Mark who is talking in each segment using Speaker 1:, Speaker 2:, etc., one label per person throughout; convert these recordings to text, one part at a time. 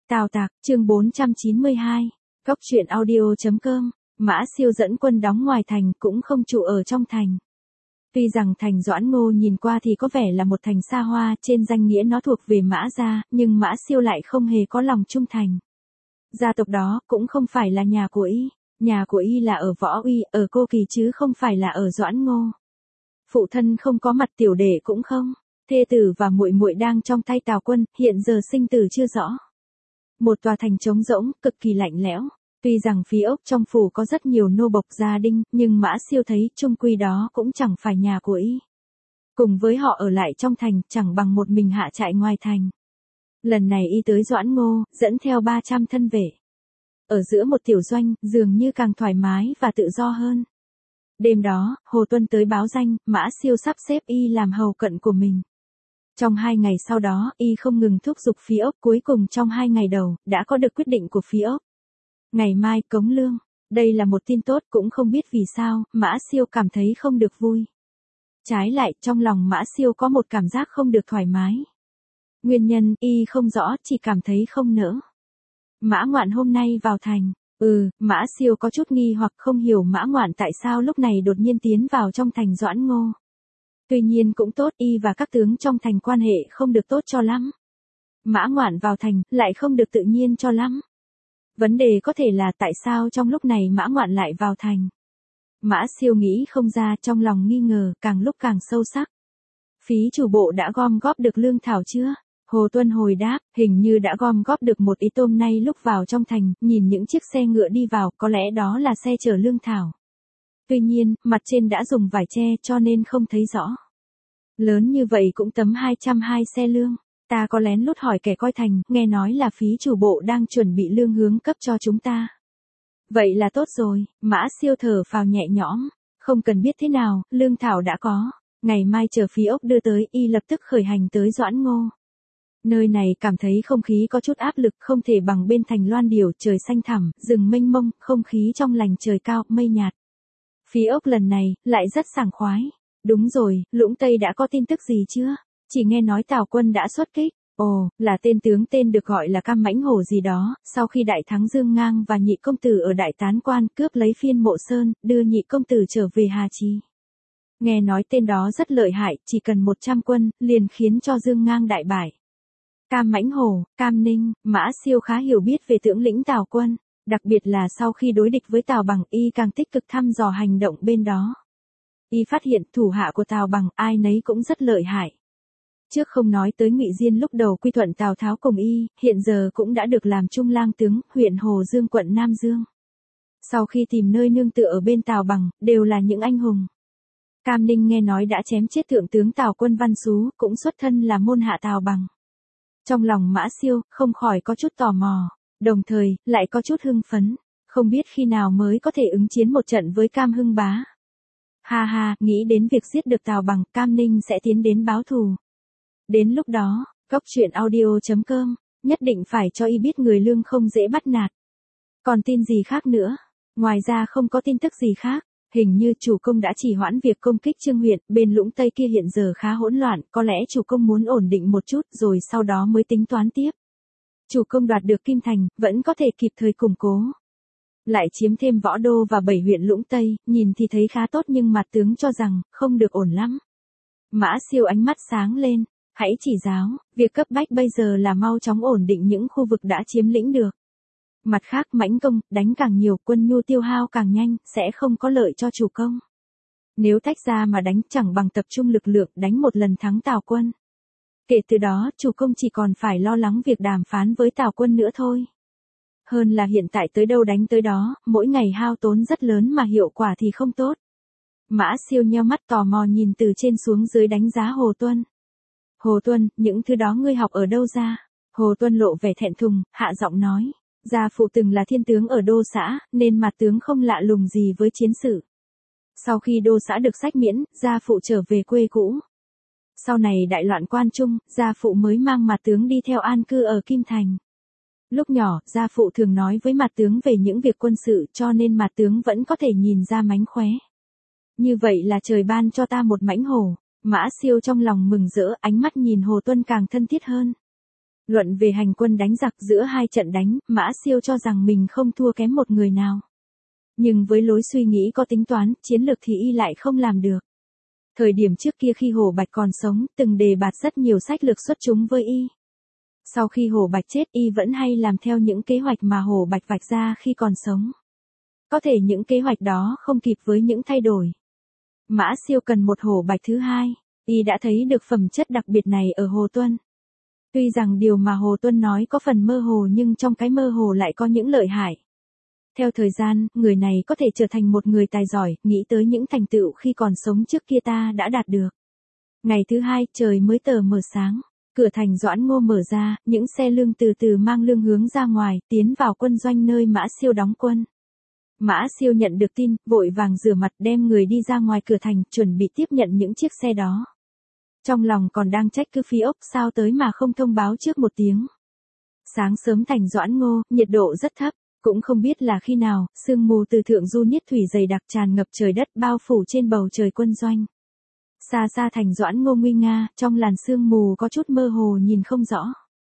Speaker 1: Tào Tạc, chương 492. Cóc truyện audio.com. Mã Siêu dẫn quân đóng ngoài thành cũng không trụ ở trong thành. Tuy rằng thành Doãn Ngô nhìn qua thì có vẻ là một thành xa hoa, trên danh nghĩa nó thuộc về Mã gia, nhưng Mã Siêu lại không hề có lòng trung thành. Gia tộc đó cũng không phải là nhà của nhà của là ở Võ Uy, ở Cô Kỳ chứ không phải là ở Doãn Ngô. Phụ thân không có mặt, tiểu đệ cũng không. Thê tử và muội muội đang trong tay Tào Quân, hiện giờ sinh tử chưa rõ. Một tòa thành trống rỗng, cực kỳ lạnh lẽo. Tuy rằng phía ốc trong phủ có rất nhiều nô bộc gia đình, nhưng Mã Siêu thấy chung quy đó cũng chẳng phải nhà của Cùng với họ ở lại trong thành, chẳng bằng một mình hạ trại ngoài thành. Lần này tới Doãn Ngô, dẫn theo 300 thân vệ. Ở giữa một tiểu doanh, dường như càng thoải mái và tự do hơn. Đêm đó, Hồ Tuân tới báo danh, Mã Siêu sắp xếp làm hầu cận của mình. Trong 2 ngày sau đó, không ngừng thúc giục phía ốc, cuối cùng trong 2 ngày đầu, đã có được quyết định của phía ốc. Ngày mai cống lương. Đây là một tin tốt, cũng không biết vì sao, Mã Siêu cảm thấy không được vui. Trái lại, trong lòng Mã Siêu có một cảm giác không được thoải mái. Nguyên nhân, không rõ, chỉ cảm thấy không nỡ. Mã Ngoạn hôm nay vào thành. Mã Siêu có chút nghi hoặc không hiểu Mã Ngoạn tại sao lúc này đột nhiên tiến vào trong thành Doãn Ngô. Tuy nhiên cũng tốt, và các tướng trong thành quan hệ không được tốt cho lắm. Mã Ngoạn vào thành, lại không được tự nhiên cho lắm. Vấn đề có thể là tại sao trong lúc này Mã Ngoạn lại vào thành. Mã Siêu nghĩ không ra, trong lòng nghi ngờ, càng lúc càng sâu sắc. Phí chủ bộ đã gom góp được lương thảo chưa? Hồ Tuân hồi đáp, hình như đã gom góp được một ít tôm. Nay lúc vào trong thành, nhìn những chiếc xe ngựa đi vào, có lẽ đó là xe chở lương thảo. Tuy nhiên, mặt trên đã dùng vải che cho nên không thấy rõ. Lớn như vậy cũng tấm 202 xe lương. Ta có lén lút hỏi kẻ coi thành, nghe nói là phí chủ bộ đang chuẩn bị lương hướng cấp cho chúng ta. Vậy là tốt rồi, Mã Siêu thở phào nhẹ nhõm. Không cần biết thế nào, lương thảo đã có. Ngày mai chờ phí ốc đưa tới, lập tức khởi hành tới Doãn Ngô. Nơi này cảm thấy không khí có chút áp lực, không thể bằng bên thành Loan Điểu, trời xanh thẳm, rừng mênh mông, không khí trong lành, trời cao, mây nhạt. Phí ốc lần này, lại rất sảng khoái. Đúng rồi, Lũng Tây đã có tin tức gì chưa? Chỉ nghe nói Tào Quân đã xuất kích. Ồ, là tên tướng tên được gọi là Cam Mãnh Hổ gì đó, sau khi đại thắng Dương Ngang và nhị công tử ở Đại Tán Quan cướp lấy Phiên Mộ Sơn, đưa nhị công tử trở về Hà Trì. Nghe nói tên đó rất lợi hại, chỉ cần 100 quân, liền khiến cho Dương Ngang đại bại. Cam Mãnh Hổ, Cam Ninh, Mã Siêu khá hiểu biết về tướng lĩnh Tào Quân, đặc biệt là sau khi đối địch với Tào Bằng, càng tích cực thăm dò hành động bên đó. Phát hiện thủ hạ của Tào Bằng ai nấy cũng rất lợi hại. Trước không nói tới Ngụy Diên lúc đầu quy thuận Tào Tháo cùng hiện giờ cũng đã được làm trung lang tướng, huyện Hồ Dương quận Nam Dương. Sau khi tìm nơi nương tựa ở bên Tào Bằng, đều là những anh hùng. Cam Ninh nghe nói đã chém chết thượng tướng Tào Quân Văn Sú, cũng xuất thân là môn hạ Tào Bằng. Trong lòng Mã Siêu, không khỏi có chút tò mò, đồng thời, lại có chút hưng phấn, không biết khi nào mới có thể ứng chiến một trận với Cam Hưng Bá. Ha ha, nghĩ đến việc giết được Tào Bằng, Cam Ninh sẽ tiến đến báo thù. Đến lúc đó, Cóc truyện audio.com, nhất định phải cho biết người lương không dễ bắt nạt. Còn tin gì khác nữa? Ngoài ra không có tin tức gì khác. Hình như chủ công đã chỉ hoãn việc công kích Trương huyện, bên Lũng Tây kia hiện giờ khá hỗn loạn, có lẽ chủ công muốn ổn định một chút rồi sau đó mới tính toán tiếp. Chủ công đoạt được Kim Thành, vẫn có thể kịp thời củng cố. Lại chiếm thêm Võ Đô và 7 huyện Lũng Tây, nhìn thì thấy khá tốt nhưng mặt tướng cho rằng, không được ổn lắm. Mã Siêu ánh mắt sáng lên, hãy chỉ giáo, việc cấp bách bây giờ là mau chóng ổn định những khu vực đã chiếm lĩnh được. Mặt khác mãnh công, đánh càng nhiều, quân nhu tiêu hao càng nhanh, sẽ không có lợi cho chủ công. Nếu tách ra mà đánh chẳng bằng tập trung lực lượng đánh một lần thắng Tào Quân. Kể từ đó, chủ công chỉ còn phải lo lắng việc đàm phán với Tào Quân nữa thôi. Hơn là hiện tại tới đâu đánh tới đó, mỗi ngày hao tốn rất lớn mà hiệu quả thì không tốt. Mã Siêu nheo mắt tò mò nhìn từ trên xuống dưới đánh giá Hồ Tuân. Hồ Tuân, những thứ đó ngươi học ở đâu ra? Hồ Tuân lộ vẻ thẹn thùng, hạ giọng nói. Gia phụ từng là thiên tướng ở đô xã, nên mặt tướng không lạ lùng gì với chiến sự. Sau khi đô xã được sách miễn, gia phụ trở về quê cũ. Sau này đại loạn Quan Trung, gia phụ mới mang mặt tướng đi theo an cư ở Kim Thành. Lúc nhỏ, gia phụ thường nói với mặt tướng về những việc quân sự cho nên mặt tướng vẫn có thể nhìn ra mánh khóe. Như vậy là trời ban cho ta một mãnh hổ. Mã Siêu trong lòng mừng rỡ, ánh mắt nhìn Hồ Tuân càng thân thiết hơn. Luận về hành quân đánh giặc giữa hai trận đánh, Mã Siêu cho rằng mình không thua kém một người nào. Nhưng với lối suy nghĩ có tính toán, chiến lược thì y lại không làm được. Thời điểm trước kia khi Hồ Bạch còn sống, từng đề bạt rất nhiều sách lược xuất chúng với y. Sau khi Hồ Bạch chết, y vẫn hay làm theo những kế hoạch mà Hồ Bạch vạch ra khi còn sống. Có thể những kế hoạch đó không kịp với những thay đổi. Mã Siêu cần một Hồ Bạch thứ hai, y đã thấy được phẩm chất đặc biệt này ở Hồ Tuân. Tuy rằng điều mà Hồ Tuân nói có phần mơ hồ nhưng trong cái mơ hồ lại có những lợi hại. Theo thời gian, người này có thể trở thành một người tài giỏi, nghĩ tới những thành tựu khi còn sống trước kia ta đã đạt được. Ngày thứ hai, trời mới tờ mờ sáng. Cửa thành Doãn Ngô mở ra, những xe lương từ từ mang lương hướng ra ngoài, tiến vào quân doanh nơi Mã Siêu đóng quân. Mã Siêu nhận được tin, vội vàng rửa mặt đem người đi ra ngoài cửa thành, chuẩn bị tiếp nhận những chiếc xe đó. Trong lòng còn đang trách cứ Phi Ốc sao tới mà không thông báo trước một tiếng. Sáng sớm thành Doãn Ngô, nhiệt độ rất thấp, cũng không biết là khi nào, sương mù từ thượng du niết thủy dày đặc tràn ngập trời đất bao phủ trên bầu trời quân doanh. Xa xa thành Doãn Ngô nguy nga, trong làn sương mù có chút mơ hồ nhìn không rõ.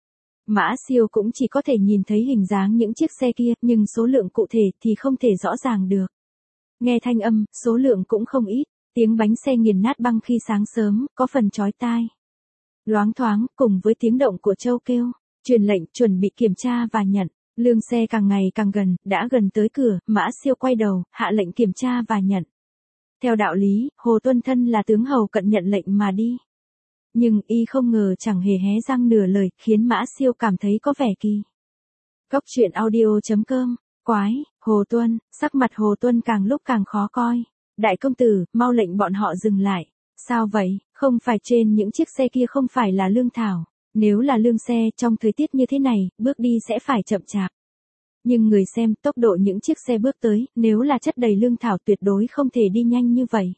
Speaker 1: Mã Siêu cũng chỉ có thể nhìn thấy hình dáng những chiếc xe kia, nhưng số lượng cụ thể thì không thể rõ ràng được. Nghe thanh âm, số lượng cũng không ít, tiếng bánh xe nghiền nát băng khi sáng sớm, có phần chói tai. Loáng thoáng, cùng với tiếng động của trâu kêu, truyền lệnh chuẩn bị kiểm tra và nhận. Lương xe càng ngày càng gần, đã gần tới cửa, Mã Siêu quay đầu, hạ lệnh kiểm tra và nhận. Theo đạo lý, Hồ Tuân thân là tướng hầu cận nhận lệnh mà đi. Nhưng y không ngờ chẳng hề hé răng nửa lời, khiến Mã Siêu cảm thấy có vẻ kỳ. Góc truyện audio.com, quái, Hồ Tuân, sắc mặt Hồ Tuân càng lúc càng khó coi. Đại công tử, mau lệnh bọn họ dừng lại. Sao vậy, không phải trên những chiếc xe kia không phải là lương thảo. Nếu là lương xe, trong thời tiết như thế này, bước đi sẽ phải chậm chạp. Nhưng người xem, tốc độ những chiếc xe bước tới, nếu là chất đầy lương thảo tuyệt đối không thể đi nhanh như vậy.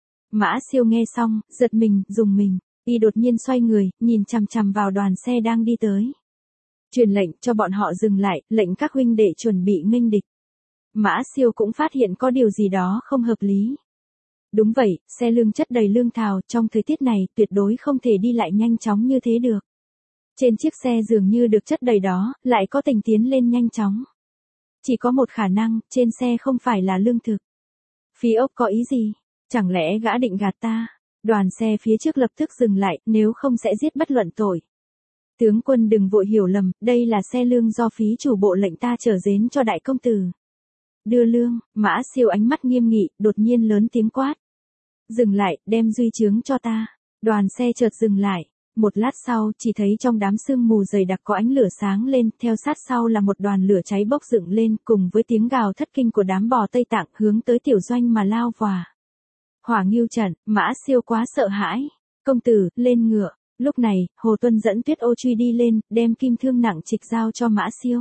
Speaker 1: Mã Siêu nghe xong, giật mình, rùng mình, y đột nhiên xoay người, nhìn chằm chằm vào đoàn xe đang đi tới. Truyền lệnh cho bọn họ dừng lại, lệnh các huynh đệ chuẩn bị nghênh địch. Mã Siêu cũng phát hiện có điều gì đó không hợp lý. Đúng vậy, xe lương chất đầy lương thảo trong thời tiết này tuyệt đối không thể đi lại nhanh chóng như thế được. Trên chiếc xe dường như được chất đầy đó, lại có tình tiến lên nhanh chóng. Chỉ có một khả năng, trên xe không phải là lương thực. Phi Ốc có ý gì? Chẳng lẽ gã định gạt ta? Đoàn xe phía trước lập tức dừng lại, nếu không sẽ giết bất luận tội. Tướng quân đừng vội hiểu lầm, đây là xe lương do phí chủ bộ lệnh ta chở đến cho đại công tử. Đưa lương, Mã Siêu ánh mắt nghiêm nghị, đột nhiên lớn tiếng quát. Dừng lại, đem duy chướng cho ta. Đoàn xe chợt dừng lại. Một lát sau, chỉ thấy trong đám sương mù dày đặc có ánh lửa sáng lên, theo sát sau là một đoàn lửa cháy bốc dựng lên, cùng với tiếng gào thất kinh của đám bò Tây Tạng hướng tới tiểu doanh mà lao vòa. Hỏa Ngưu trận, Mã Siêu quá sợ hãi. Công tử, lên ngựa. Lúc này, Hồ Tuân dẫn Tuyết Ô Truy đi lên, đem kim thương nặng trịch giao cho Mã Siêu.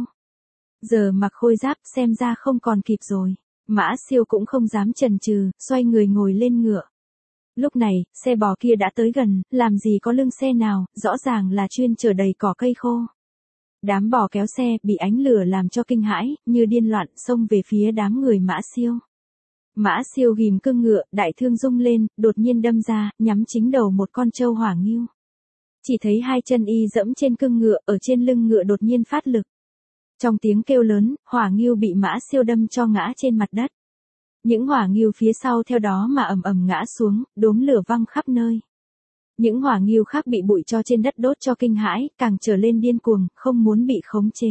Speaker 1: Giờ mặc khôi giáp, xem ra không còn kịp rồi. Mã Siêu cũng không dám chần chừ, xoay người ngồi lên ngựa. Lúc này, xe bò kia đã tới gần, làm gì có lưng xe nào, rõ ràng là chuyên chở đầy cỏ cây khô. Đám bò kéo xe, bị ánh lửa làm cho kinh hãi, như điên loạn, xông về phía đám người Mã Siêu. Mã Siêu ghim cương ngựa, đại thương rung lên, đột nhiên đâm ra, nhắm chính đầu một con trâu Hỏa Ngưu. Chỉ thấy hai chân y dẫm trên cương ngựa, ở trên lưng ngựa đột nhiên phát lực. Trong tiếng kêu lớn, Hỏa Ngưu bị Mã Siêu đâm cho ngã trên mặt đất. Những Hỏa Ngưu phía sau theo đó mà ầm ầm ngã xuống, đốm lửa văng khắp nơi. Những Hỏa Ngưu khác bị bụi tro trên đất đốt cho kinh hãi, càng trở lên điên cuồng, không muốn bị khống chế.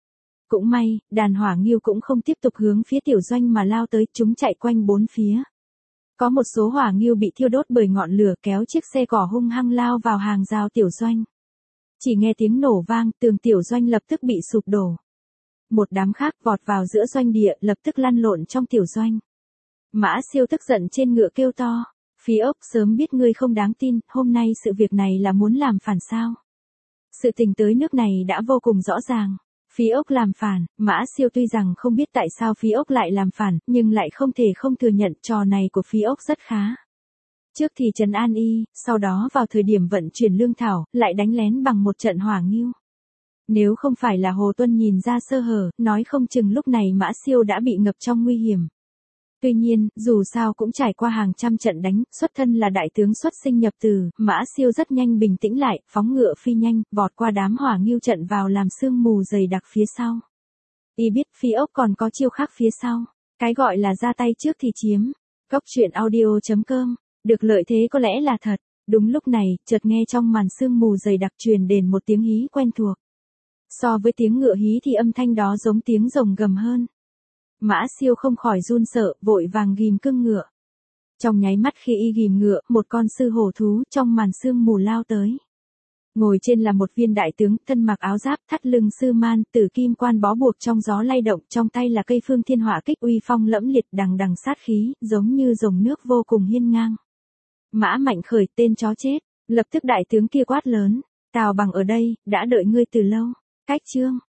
Speaker 1: Cũng may, đàn Hỏa Ngưu cũng không tiếp tục hướng phía tiểu doanh mà lao tới, chúng chạy quanh bốn phía. Có một số Hỏa Ngưu bị thiêu đốt bởi ngọn lửa kéo chiếc xe cỏ hung hăng lao vào hàng rào tiểu doanh. Chỉ nghe tiếng nổ vang, tường tiểu doanh lập tức bị sụp đổ. Một đám khác vọt vào giữa doanh địa, lập tức lăn lộn trong tiểu doanh. Mã Siêu tức giận trên ngựa kêu to. Phi Ốc, sớm biết ngươi không đáng tin, hôm nay sự việc này là muốn làm phản sao? Sự tình tới nước này đã vô cùng rõ ràng. Phi Ốc làm phản, Mã Siêu tuy rằng không biết tại sao Phi Ốc lại làm phản, nhưng lại không thể không thừa nhận trò này của Phi Ốc rất khá. Trước thì trấn an y, sau đó vào thời điểm vận chuyển lương thảo, lại đánh lén bằng một trận Hỏa Ngưu. Nếu không phải là Hồ Tuân nhìn ra sơ hở, nói không chừng lúc này Mã Siêu đã bị ngập trong nguy hiểm. Tuy nhiên, dù sao cũng trải qua hàng trăm trận đánh, xuất thân là đại tướng xuất sinh nhập từ, Mã Siêu rất nhanh bình tĩnh lại, phóng ngựa phi nhanh, vọt qua đám hỏa ngưu trận vào làm sương mù dày đặc phía sau. Y biết Phi ốc còn có chiêu khác phía sau, cái gọi là ra tay trước thì chiếm. Cốc truyện audio.com, được lợi thế có lẽ là thật. Đúng lúc này, chợt nghe trong màn sương mù dày đặc truyền đến một tiếng hí quen thuộc. So với tiếng ngựa hí thì âm thanh đó giống tiếng rồng gầm hơn. Mã Siêu không khỏi run sợ, vội vàng ghim cương ngựa. Trong nháy mắt khi y ghim ngựa, một con sư hổ thú trong màn sương mù lao tới. Ngồi trên là một viên đại tướng, thân mặc áo giáp, thắt lưng sư man, tử kim quan bó buộc trong gió lay động, trong tay là cây phương thiên hỏa kích uy phong lẫm liệt đằng đằng sát khí, giống như dòng nước vô cùng hiên ngang. Mã Mạnh Khởi, tên chó chết, lập tức đại tướng kia quát lớn, Tào Bằng ở đây, đã đợi ngươi từ lâu. Cách chương